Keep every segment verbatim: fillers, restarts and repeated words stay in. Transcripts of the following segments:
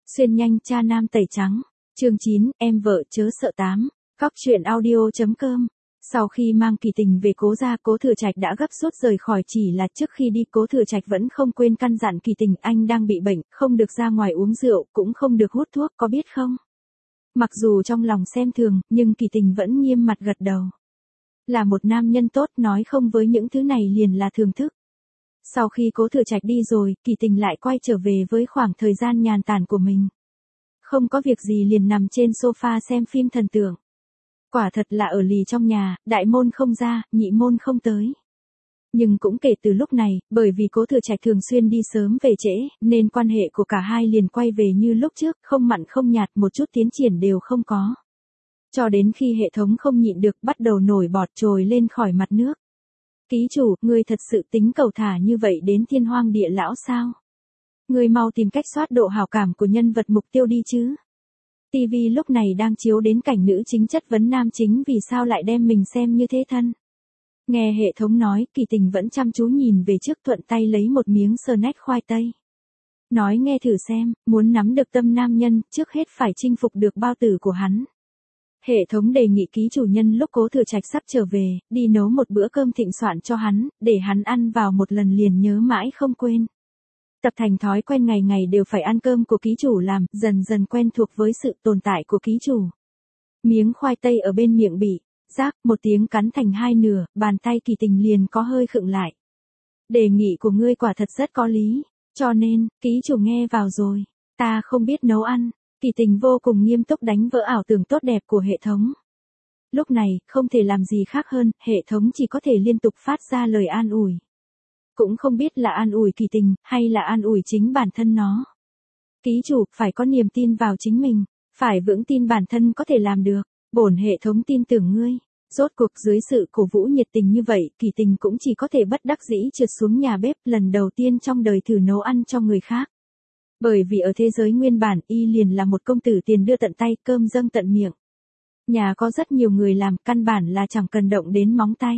Xuyên nhanh cha nam tẩy trắng. Chương chín, em vợ chớ sợ tám. Cóc truyện audio.com. Sau khi mang Kỳ Tình về Cố gia, Cố Thừa Trạch đã gấp rút rời khỏi, chỉ là trước khi đi Cố Thừa Trạch vẫn không quên căn dặn Kỳ Tình, anh đang bị bệnh, không được ra ngoài uống rượu, cũng không được hút thuốc, có biết không? Mặc dù trong lòng xem thường, nhưng Kỳ Tình vẫn nghiêm mặt gật đầu. Là một nam nhân tốt, nói không với những thứ này liền là thưởng thức. Sau khi Cố Thừa Trạch đi rồi, Kỳ Tình lại quay trở về với khoảng thời gian nhàn tản của mình. Không có việc gì liền nằm trên sofa xem phim thần tượng. Quả thật là ở lì trong nhà, đại môn không ra, nhị môn không tới. Nhưng cũng kể từ lúc này, bởi vì Cố Thừa Trạch thường xuyên đi sớm về trễ, nên quan hệ của cả hai liền quay về như lúc trước, không mặn không nhạt, một chút tiến triển đều không có. Cho đến khi hệ thống không nhịn được bắt đầu nổi bọt trồi lên khỏi mặt nước. Ký chủ, ngươi thật sự tính cầu thả như vậy đến thiên hoang địa lão sao? Ngươi mau tìm cách soát độ hảo cảm của nhân vật mục tiêu đi chứ. ti vi lúc này đang chiếu đến cảnh nữ chính chất vấn nam chính vì sao lại đem mình xem như thế thân. Nghe hệ thống nói, Kỳ Tình vẫn chăm chú nhìn về trước, thuận tay lấy một miếng snack khoai tây. Nói nghe thử xem, muốn nắm được tâm nam nhân, trước hết phải chinh phục được bao tử của hắn. Hệ thống đề nghị ký chủ nhân lúc Cố Thừa Trạch sắp trở về, đi nấu một bữa cơm thịnh soạn cho hắn, để hắn ăn vào một lần liền nhớ mãi không quên. Tập thành thói quen ngày ngày đều phải ăn cơm của ký chủ làm, dần dần quen thuộc với sự tồn tại của ký chủ. Miếng khoai tây ở bên miệng bị, rác, một tiếng cắn thành hai nửa, bàn tay Kỳ Tình liền có hơi khựng lại. Đề nghị của ngươi quả thật rất có lý, cho nên, ký chủ nghe vào rồi, ta không biết nấu ăn. Kỳ Tình vô cùng nghiêm túc đánh vỡ ảo tưởng tốt đẹp của hệ thống. Lúc này, không thể làm gì khác hơn, hệ thống chỉ có thể liên tục phát ra lời an ủi. Cũng không biết là an ủi Kỳ Tình, hay là an ủi chính bản thân nó. Ký chủ, phải có niềm tin vào chính mình, phải vững tin bản thân có thể làm được, bổn hệ thống tin tưởng ngươi. Rốt cuộc dưới sự cổ vũ nhiệt tình như vậy, Kỳ Tình cũng chỉ có thể bất đắc dĩ trượt xuống nhà bếp, lần đầu tiên trong đời thử nấu ăn cho người khác. Bởi vì ở thế giới nguyên bản, y liền là một công tử tiền đưa tận tay, cơm dâng tận miệng. Nhà có rất nhiều người làm, căn bản là chẳng cần động đến móng tay.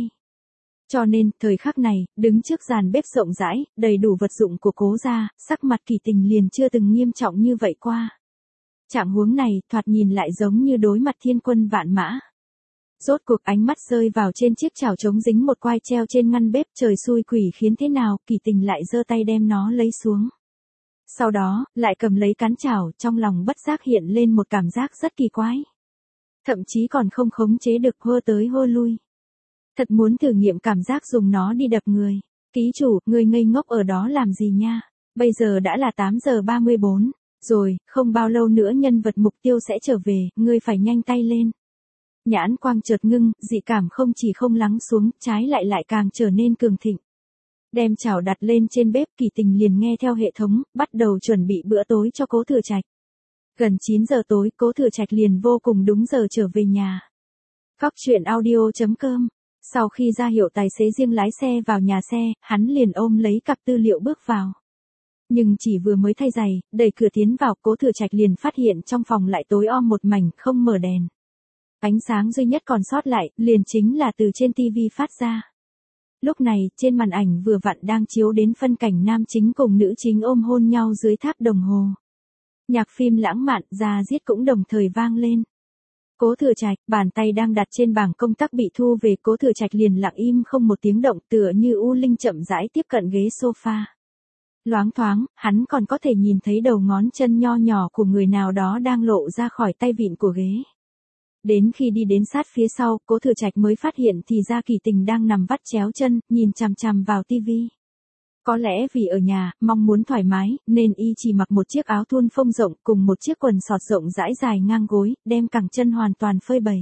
Cho nên, thời khắc này, đứng trước giàn bếp rộng rãi, đầy đủ vật dụng của Cố gia, sắc mặt Kỳ Tình liền chưa từng nghiêm trọng như vậy qua. Trạng huống này, thoạt nhìn lại giống như đối mặt thiên quân vạn mã. Rốt cuộc ánh mắt rơi vào trên chiếc chảo trống dính một quai treo trên ngăn bếp, trời xui quỷ khiến thế nào, Kỳ Tình lại giơ tay đem nó lấy xuống. Sau đó, lại cầm lấy cán chảo, trong lòng bất giác hiện lên một cảm giác rất kỳ quái. Thậm chí còn không khống chế được, hơ tới hơ lui. Thật muốn thử nghiệm cảm giác dùng nó đi đập người. Ký chủ, người ngây ngốc ở đó làm gì nha? Bây giờ đã là tám giờ ba mươi bốn, rồi, không bao lâu nữa nhân vật mục tiêu sẽ trở về, ngươi phải nhanh tay lên. Nhãn quang chợt ngưng, dị cảm không chỉ không lắng xuống, trái lại lại càng trở nên cường thịnh. Đem chảo đặt lên trên bếp, Kỳ Tình liền nghe theo hệ thống, bắt đầu chuẩn bị bữa tối cho Cố Thừa Trạch. Gần chín giờ tối, Cố Thừa Trạch liền vô cùng đúng giờ trở về nhà. Cóc truyện audio.com. Sau khi ra hiệu tài xế riêng lái xe vào nhà xe, hắn liền ôm lấy cặp tư liệu bước vào. Nhưng chỉ vừa mới thay giày, đẩy cửa tiến vào, Cố Thừa Trạch liền phát hiện trong phòng lại tối om một mảnh, không mở đèn. Ánh sáng duy nhất còn sót lại, liền chính là từ trên tivi phát ra. Lúc này, trên màn ảnh vừa vặn đang chiếu đến phân cảnh nam chính cùng nữ chính ôm hôn nhau dưới tháp đồng hồ. Nhạc phim lãng mạn, da diết cũng đồng thời vang lên. Cố Thừa Trạch, bàn tay đang đặt trên bảng công tắc bị thu về, Cố Thừa Trạch liền lặng im không một tiếng động, tựa như u linh chậm rãi tiếp cận ghế sofa. Loáng thoáng, hắn còn có thể nhìn thấy đầu ngón chân nho nhỏ của người nào đó đang lộ ra khỏi tay vịn của ghế. Đến khi đi đến sát phía sau, Cố Thừa Trạch mới phát hiện thì ra Kỳ Tình đang nằm vắt chéo chân, nhìn chằm chằm vào tivi. Có lẽ vì ở nhà, mong muốn thoải mái, nên y chỉ mặc một chiếc áo thun phông rộng cùng một chiếc quần sọt rộng rãi dài ngang gối, đem cẳng chân hoàn toàn phơi bày.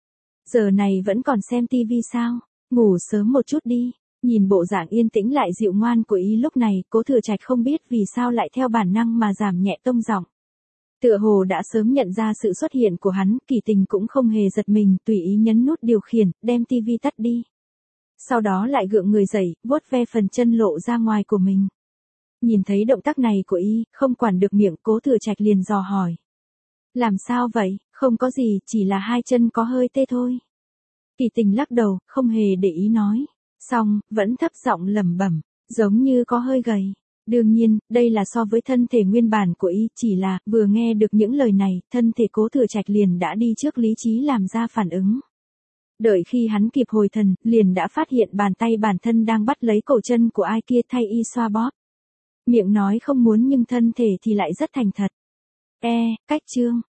Giờ này vẫn còn xem tivi sao? Ngủ sớm một chút đi. Nhìn bộ dạng yên tĩnh lại dịu ngoan của y lúc này, Cố Thừa Trạch không biết vì sao lại theo bản năng mà giảm nhẹ tông giọng. Tựa hồ đã sớm nhận ra sự xuất hiện của hắn, Kỳ Tình cũng không hề giật mình, tùy ý nhấn nút điều khiển, đem tivi tắt đi. Sau đó lại gượng người dậy, vuốt ve phần chân lộ ra ngoài của mình. Nhìn thấy động tác này của y, không quản được miệng, Cố Thừa Trạch liền dò hỏi. Làm sao vậy? Không có gì, chỉ là hai chân có hơi tê thôi. Kỳ Tình lắc đầu, không hề để ý nói. Xong, vẫn thấp giọng lẩm bẩm, giống như có hơi gầy. Đương nhiên, đây là so với thân thể nguyên bản của y, chỉ là, vừa nghe được những lời này, thân thể Cố Thừa Trạch liền đã đi trước lý trí làm ra phản ứng. Đợi khi hắn kịp hồi thần, liền đã phát hiện bàn tay bản thân đang bắt lấy cổ chân của ai kia thay y xoa bóp. Miệng nói không muốn nhưng thân thể thì lại rất thành thật. E, cách chương.